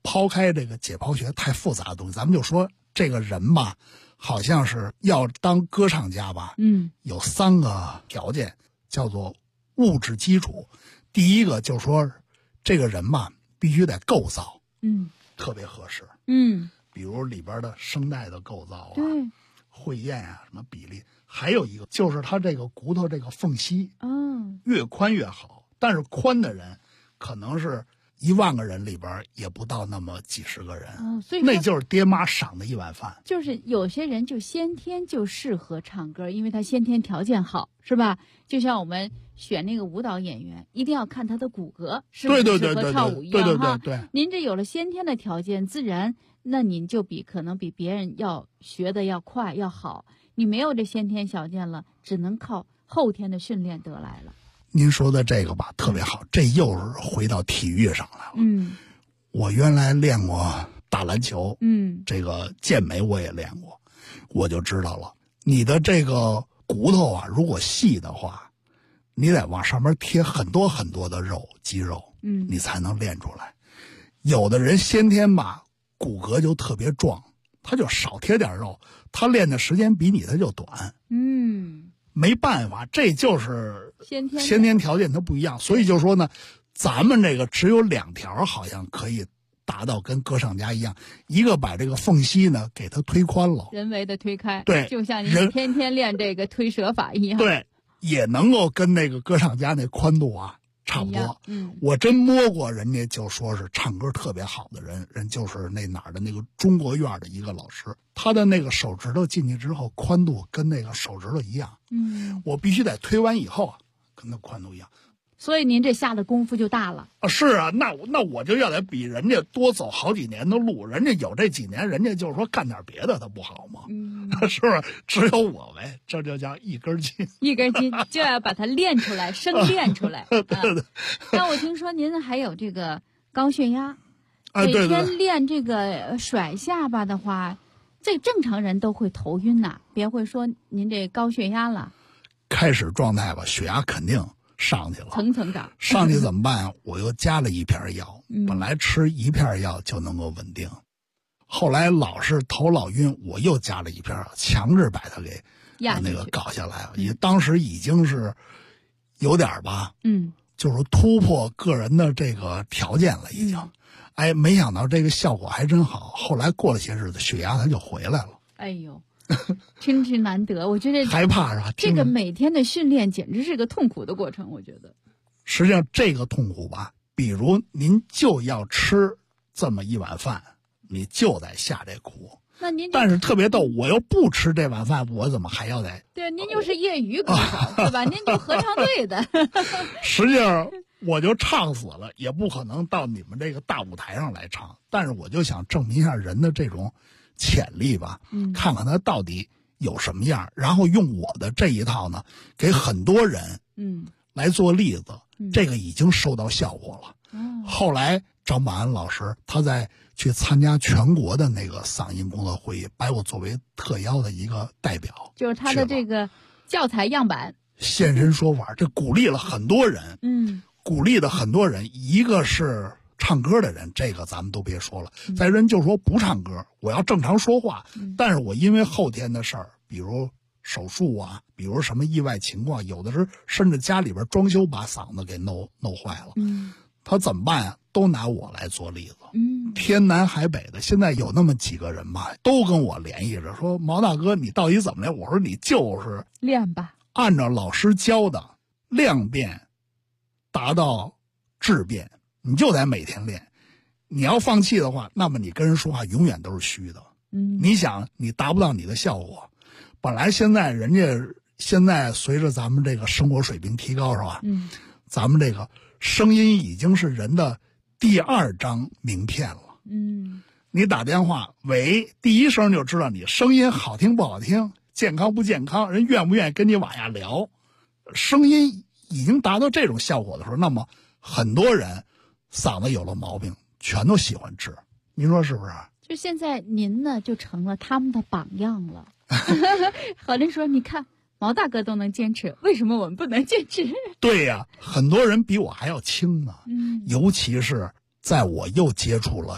抛开这个解剖学太复杂的东西，咱们就说这个人吧，好像是要当歌唱家吧，有3个条件，叫做物质基础。第一个就是说这个人吧必须得构造，特别合适，比如里边的声带的构造啊，会厌啊，什么比例。还有一个就是他这个骨头这个缝隙，越宽越好。但是宽的人可能是1万个人里边也不到那么几十个人， 所以那就是爹妈赏的一碗饭。 就是有些人就先天就适合唱歌，因为他先天条件好，是吧？就像我们选那个舞蹈演员，一定要看他的骨骼是不是适合跳舞一样哈。您这有了先天的条件，自然那您就可能比别人要学的要快要好。你没有这先天条件了，只能靠后天的训练得来了。 您说的这个吧特别好，这又是回到体育上来了。我原来练过打篮球，这个健美我也练过，我就知道了，你的这个骨头啊，如果细的话，你得往上面贴很多很多的肉肌肉，你才能练出来。有的人先天吧骨骼就特别壮，他就少贴点肉，他练的时间比你的就短。没办法，这就是先天条件它不一样。所以就说呢，咱们这个只有2条好像可以达到跟歌唱家一样，一个把这个缝隙呢给它推宽了， 人为的推开， 对， 就像你天天练这个推蛇法一样， 对，也能够跟那个歌唱家那宽度啊差不多。我真摸过人家就说是唱歌特别好的人就是那哪儿的那个中国院的一个老师，他的那个手指头进去之后宽度跟那个手指头一样，我必须得推完以后啊跟那宽度一样。 所以您这下的功夫就大了啊！是啊，那我就要得比人家多走好几年的路，人家有这几年，人家就是说干点别的，他不好吗？是不是？只有我呗，这就叫一根筋， 一根筋就要把它练出来，生练出来。对。那我听说您还有这个高血压，每天练这个甩下巴的话，这正常人都会头晕呐，别会说您这高血压了。 开始状态吧，血压肯定上去了， 层层涨。 上去怎么办啊？我又加了1片药，本来吃1片药就能够稳定，后来老是头老晕，我又加了1片药，强制把它给那个搞下来了。也当时已经是有点吧，就是突破个人的这个条件了，已经。哎，没想到这个效果还真好。后来过了些日子，血压它就回来了。 哎呦。真是难得，我觉得害怕是吧？ 这个每天的训练简直是个痛苦的过程，我觉得。 实际上这个痛苦吧，比如您就要吃这么一碗饭，你就得下这苦。 那您但是特别逗，我又不吃这碗饭，我怎么还要得？ 对，您就是业余歌手，对吧？您就合唱队的。 实际上我就唱死了，也不可能到你们这个大舞台上来唱。但是我就想证明一下人的这种潜力吧，看看他到底有什么样，然后用我的这一套呢，给很多人来做例子，这个已经收到效果了。后来张宝安老师他在去参加全国的那个嗓音工作会议，把我作为特邀的一个代表， 就是他的这个教材样板现身说法，这鼓励了很多人，鼓励的很多人，一个是唱歌的人，这个咱们都别说了。再人就说不唱歌，我要正常说话，但是我因为后天的事儿，比如手术啊，比如什么意外情况，有的是甚至家里边装修把嗓子给弄坏了，他怎么办呀？都拿我来做例子，天南海北的，现在有那么几个人吧，都跟我联系着说，毛大哥你到底怎么练？我说你就是练吧， 按照老师教的量变达到质变，你就得每天练。你要放弃的话，那么你跟人说话永远都是虚的。你想你达不到你的效果，本来现在人家现在随着咱们这个生活水平提高是吧？咱们这个声音已经是人的第2张名片了。你打电话，喂，第一声就知道你声音好听不好听，健康不健康，人愿不愿意跟你往下聊。声音已经达到这种效果的时候，那么很多人嗓子有了毛病，全都喜欢治。您说是不是？ 就现在您呢，就成了他们的榜样了。好人说，你看毛大哥都能坚持，为什么我们不能坚持？ 对呀，很多人比我还要轻呢。尤其是在我又接触了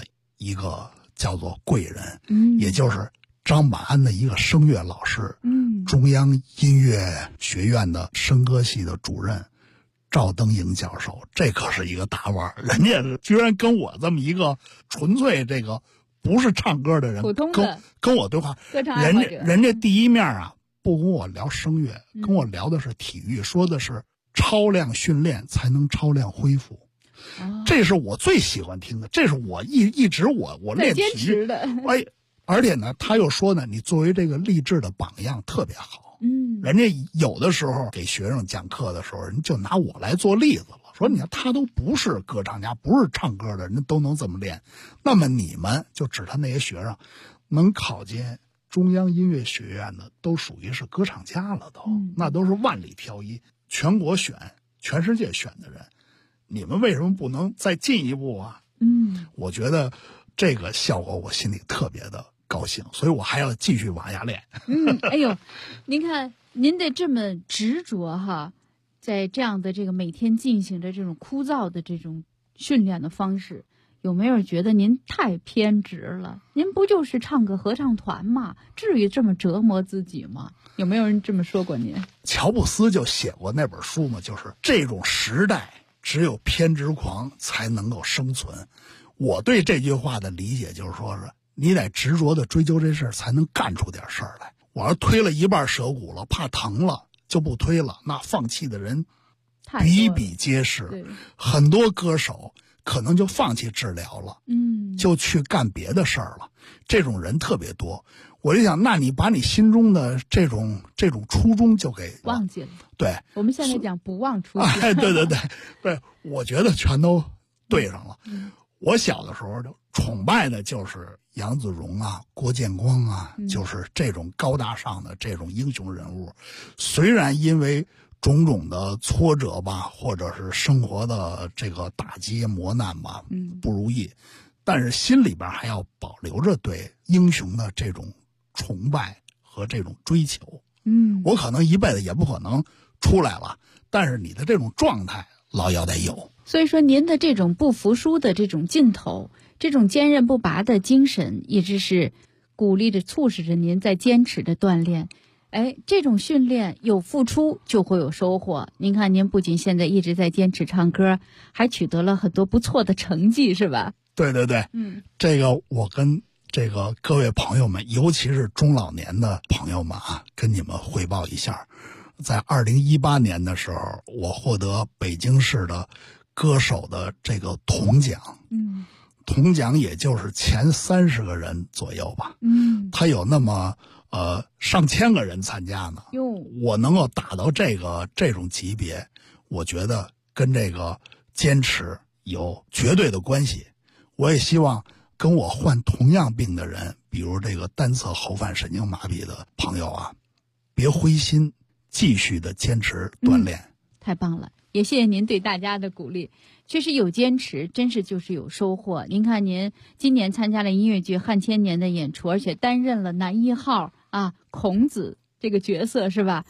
一个叫做贵人，也就是张满安的一个声乐老师，中央音乐学院的声歌系的主任赵登营教授，这可是一个大腕儿，人家居然跟我这么一个纯粹这个不是唱歌的人， 普通的跟我对话， 歌唱爱好者， 人家第一面啊不跟我聊声乐，跟我聊的是体育，说的是超量训练才能超量恢复。这是我最喜欢听的，这是我一直我练体育坚持的。 哎，而且呢，他又说呢，你作为这个励志的榜样特别好。人家有的时候给学生讲课的时候，人就拿我来做例子了，说你看他都不是歌唱家，不是唱歌的人都能这么练，那么你们就指他那些学生能考进中央音乐学院的，都属于是歌唱家了都，那都是万里挑一，全国选，全世界选的人。你们为什么不能再进一步啊？我觉得这个效果我心里特别的高兴，所以我还要继续往下练。 哎呦，您看您的这么执着哈，在这样的这个每天进行着这种枯燥的这种训练的方式，有没有觉得您太偏执了？您不就是唱个合唱团吗？至于这么折磨自己吗？有没有人这么说过您？ 乔布斯就写过那本书嘛，就是这种时代只有偏执狂才能够生存。我对这句话的理解就是说，是你得执着的追究这事儿，才能干出点事儿来。我要推了一半舌骨了，怕疼了就不推了，那放弃的人比比皆是。很多歌手可能就放弃治疗了，就去干别的事儿了。这种人特别多。我就想，那你把你心中的这种初衷就给忘记了。 对， 我们现在讲不忘初心。 对，我觉得全都对上了。我小的时候就崇拜的就是杨子荣啊、郭建光啊，就是这种高大上的这种英雄人物。虽然因为种种的挫折吧，或者是生活的这个打击磨难吧，不如意，但是心里边还要保留着对英雄的这种崇拜和这种追求。我可能一辈子也不可能出来了，但是你的这种状态老要得有。 所以说您的这种不服输的这种劲头，这种坚韧不拔的精神，一直是鼓励着促使着您在坚持的锻炼。这种训练有付出就会有收获。您看您不仅现在一直在坚持唱歌，还取得了很多不错的成绩，是吧？ 对，这个我跟这个各位朋友们，尤其是中老年的朋友们啊，跟你们汇报一下，在2018年的时候，我获得北京市的歌手的这个铜奖。铜奖也就是前30个人左右吧。他有那么上千个人参加呢。我能够打到这种级别，我觉得跟这个坚持有绝对的关系。我也希望跟我患同样病的人，比如这个单侧喉返神经麻痹的朋友啊，别灰心，继续的坚持锻炼。 太棒了，也谢谢您对大家的鼓励。确实有坚持，真是就是有收获。您看您今年参加了音乐剧《汉千年》的演出，而且担任了男一号啊孔子这个角色，是吧？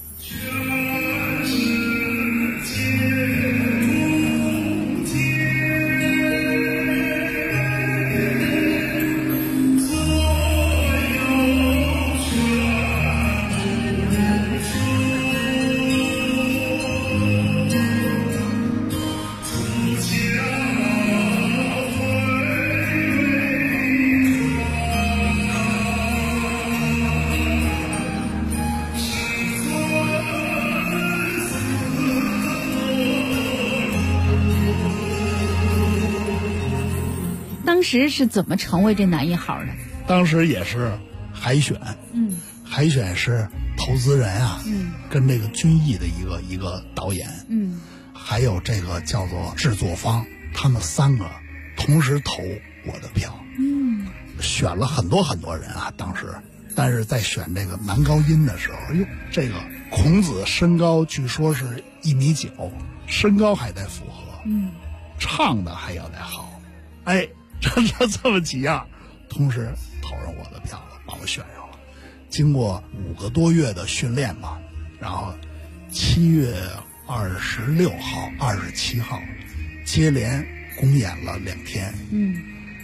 当时是怎么成为这男一号的？ 当时也是海选，海选是投资人啊，跟这个军艺的一个导演，还有这个叫做制作方，他们3个同时投我的票，选了很多人啊，当时，但是在选这个男高音的时候，这个孔子身高据说是1.9米，身高还得符合，唱的还要得好，这么几样同时投上我的票了，把我选上了。经过5个多月的训练吧，然后7月26号、27号接连公演了2天，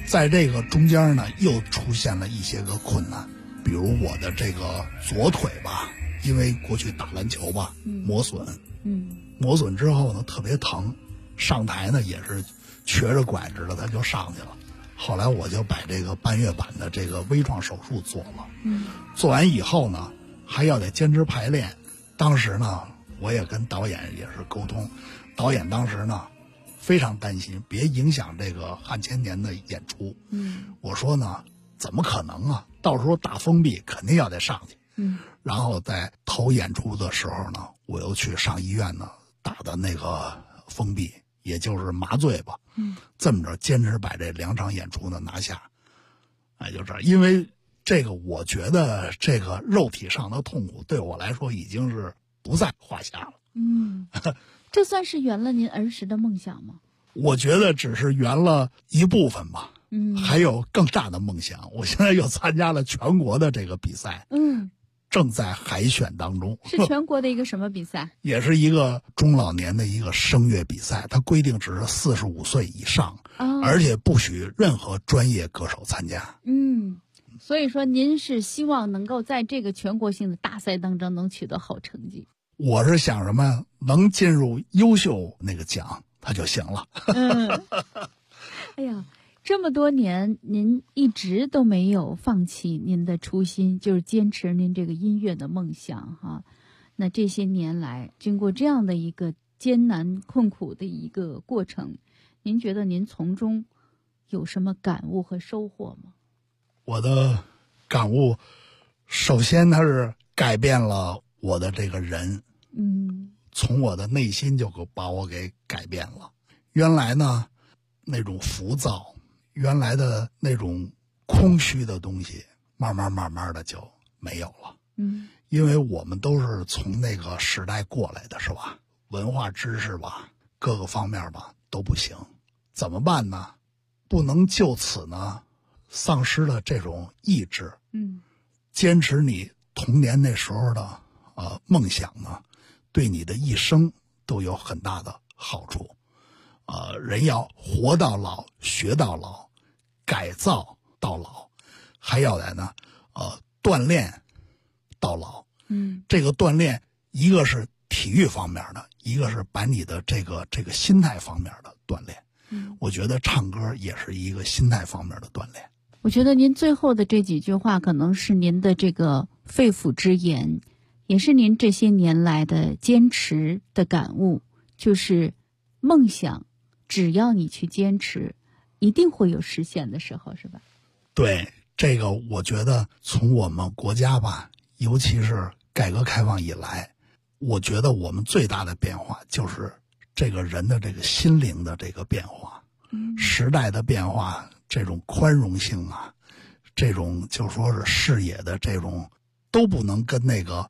在这个中间呢，又出现了一些个困难，比如我的这个左腿吧，因为过去打篮球吧，磨损，磨损之后呢特别疼，上台呢也是瘸着拐着的，他就上去了。后来我就把这个半月板的这个微创手术做了，做完以后呢，还要得坚持排练。当时呢，我也跟导演也是沟通，导演当时呢非常担心，别影响这个汉千年的演出。我说呢，怎么可能啊？到时候大封闭肯定要得上去。然后在头演出的时候呢，我又去上医院呢打的那个封闭，也就是麻醉吧。这么着坚持把这2场演出呢拿下。就这样，因为这个我觉得这个肉体上的痛苦对我来说已经是不在话下了。 这算是圆了您儿时的梦想吗？ 我觉得只是圆了一部分吧。还有更大的梦想。我现在又参加了全国的这个比赛。正在海选当中。 是全国的一个什么比赛？ 也是一个中老年的一个声乐比赛，它规定只是45岁以上，而且不许任何专业歌手参加。 所以说您是希望能够在这个全国性的大赛当中能取得好成绩。 我是想什么，能进入优秀那个奖他就行了。 哎呀，这么多年您一直都没有放弃您的初心，就是坚持您这个音乐的梦想哈。那这些年来经过这样的一个艰难困苦的一个过程，您觉得您从中有什么感悟和收获吗？ 我的感悟首先它是改变了我的这个人，从我的内心就把我给改变了。原来呢那种浮躁，原来的那种空虚的东西慢慢的就没有了。因为我们都是从那个时代过来的，是吧？文化知识吧，各个方面吧都不行，怎么办呢？不能就此呢丧失了这种意志。坚持你童年那时候的梦想呢，对你的一生都有很大的好处。人要活到老，学到老，改造到老，还要来呢锻炼到老。这个锻炼一个是体育方面的，一个是把你的这个心态方面的锻炼。我觉得唱歌也是一个心态方面的锻炼。 我觉得您最后的这几句话可能是您的这个肺腑之言，也是您这些年来的坚持的感悟，就是梦想只要你去坚持，一定会有实现的时候，是吧？ 对，这个我觉得从我们国家吧，尤其是改革开放以来，我觉得我们最大的变化就是这个人的这个心灵的这个变化。时代的变化，这种宽容性啊，这种就说是视野的这种都不能跟那个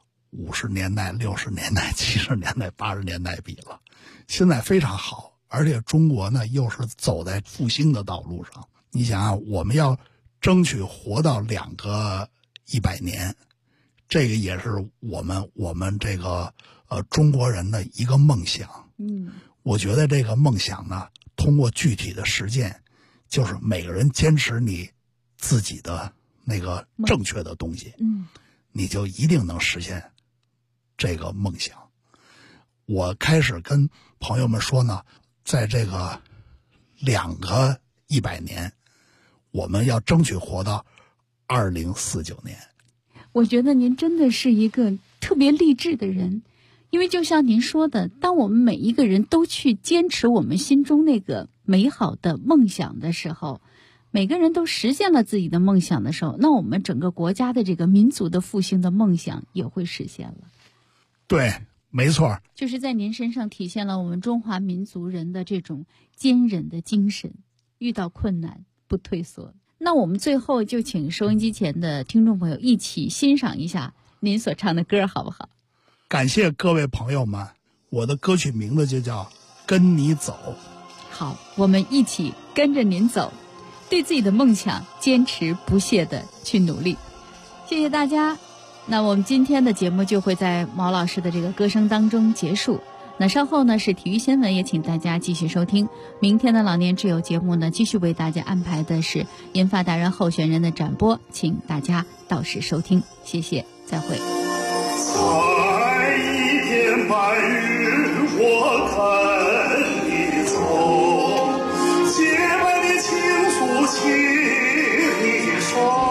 50年代、60年代、70年代、80年代比了。现在非常好，而且中国呢又是走在复兴的道路上。你想啊，我们要争取活到2个100年，这个也是我们这个中国人的一个梦想。我觉得这个梦想呢，通过具体的实践，就是每个人坚持你自己的那个正确的东西，你就一定能实现这个梦想。我开始跟朋友们说呢，在这个2个100年，我们要争取活到2049年。 我觉得您真的是一个特别励志的人，因为就像您说的，当我们每一个人都去坚持我们心中那个美好的梦想的时候，每个人都实现了自己的梦想的时候，那我们整个国家的这个民族的复兴的梦想也会实现了。 对，没错， 就是在您身上体现了我们中华民族人的这种坚韧的精神，遇到困难不退缩。那我们最后就请收音机前的听众朋友一起欣赏一下您所唱的歌，好不好？ 感谢各位朋友们，我的歌曲名字就叫《跟你走》。 好，我们一起跟着您走，对自己的梦想坚持不懈地去努力。谢谢大家。那我们今天的节目就会在毛老师的这个歌声当中结束。 那稍后呢是体育新闻，也请大家继续收听。明天的老年之友节目呢，继续为大家安排的是银发达人候选人的展播，请大家到时收听。谢谢，再会。 在一片白云，我看你走，洁白的情书请你收。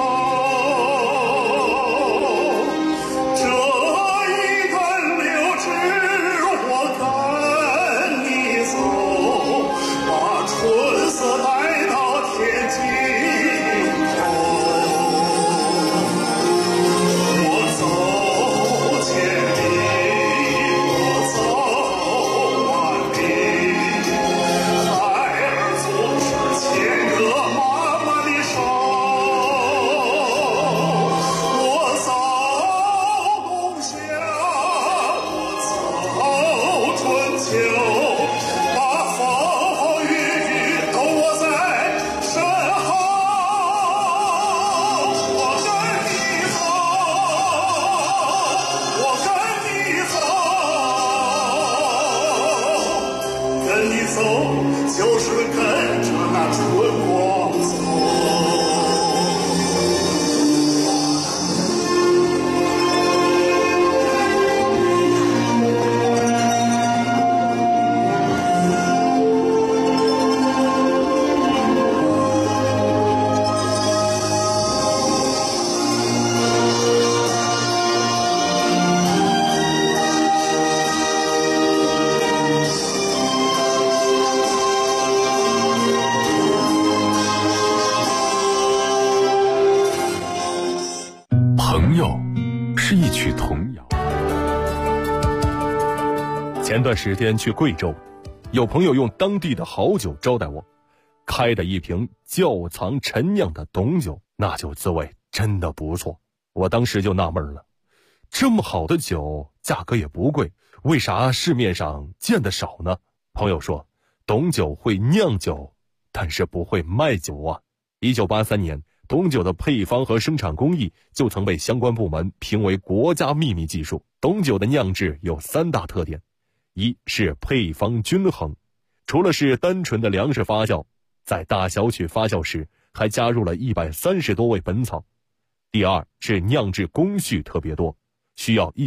前段时间去贵州，有朋友用当地的好酒招待我，开的一瓶窖藏陈酿的董酒，那酒滋味真的不错。我当时就纳闷了，这么好的酒价格也不贵，为啥市面上见得少呢？朋友说，董酒会酿酒，但是不会卖酒啊。1983年，董酒的配方和生产工艺就曾被相关部门评为国家秘密技术。董酒的酿制有3大特点，一是配方均衡，除了是单纯的粮食发酵，在大小曲发酵时还加入了130多味本草。第二是酿制工序特别多，需要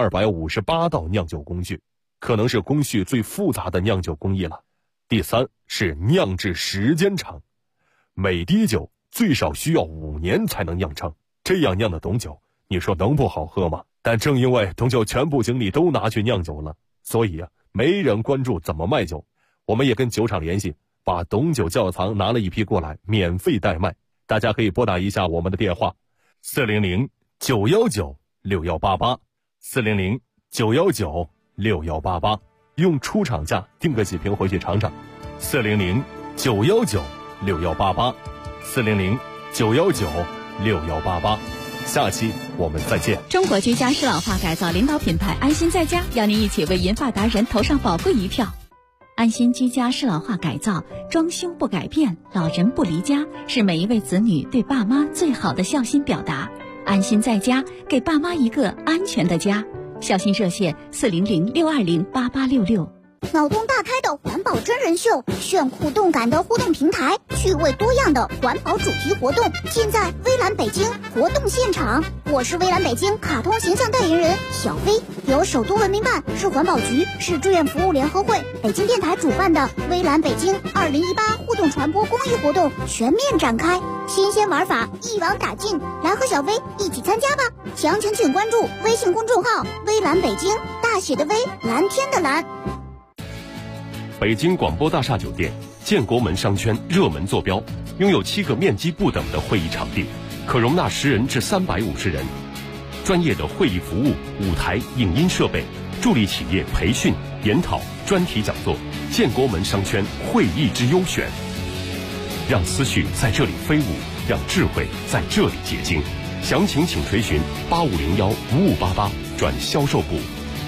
1258道酿酒工序，可能是工序最复杂的酿酒工艺了。第三是酿制时间长，每滴酒最少需要5年才能酿成，这样酿的董酒，你说能不好喝吗？但正因为董酒全部精力都拿去酿酒了，所以没人关注怎么卖酒。我们也跟酒厂联系，把董酒窖藏拿了一批过来，免费代卖。大家可以拨打一下我们的电话，400-919-6188，400-919-6188，用出厂价订个几瓶回去尝尝。400-919-6188，400-919-6188。下期我们再见。 中国居家适老化改造领导品牌安心在家，邀您一起为银发达人投上宝贵一票。安心居家适老化改造，装修不改变，老人不离家，是每一位子女对爸妈最好的孝心表达。安心在家，给爸妈一个安全的家。孝心热线400-620-8866。 脑洞大开的环保真人秀，炫酷动感的互动平台，趣味多样的环保主题活动，尽在微蓝北京活动现场。我是微蓝北京卡通形象代言人小飞，由首都文明办、市环保局、市志愿服务联合会、北京电台主办的微蓝北京2018互动传播公益活动全面展开，新鲜玩法一网打尽，来和小飞一起参加吧！详情请关注微信公众号微蓝北京，大写的微，蓝天的蓝。 北京广播大厦酒店建国门商圈热门坐标，拥有7个面积不等的会议场地，可容纳10人至350人。专业的会议服务、舞台、影音设备，助力企业培训、研讨、专题讲座。建国门商圈会议之优选，让思绪在这里飞舞，让智慧在这里结晶。详情请垂询8501-5588转销售部。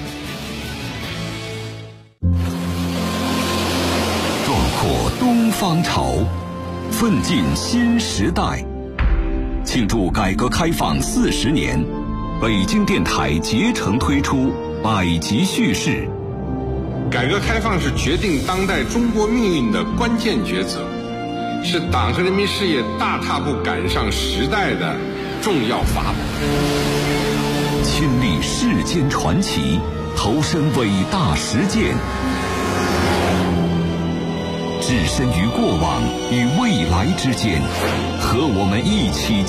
破东方潮，奋进新时代。庆祝改革开放40年，北京电台竭诚推出百集叙事， 改革开放是决定当代中国命运的关键抉择，是党和人民事业大踏步赶上时代的重要法宝。 亲历世间传奇，投身伟大实践，置身于过往与未来之间，和我们一起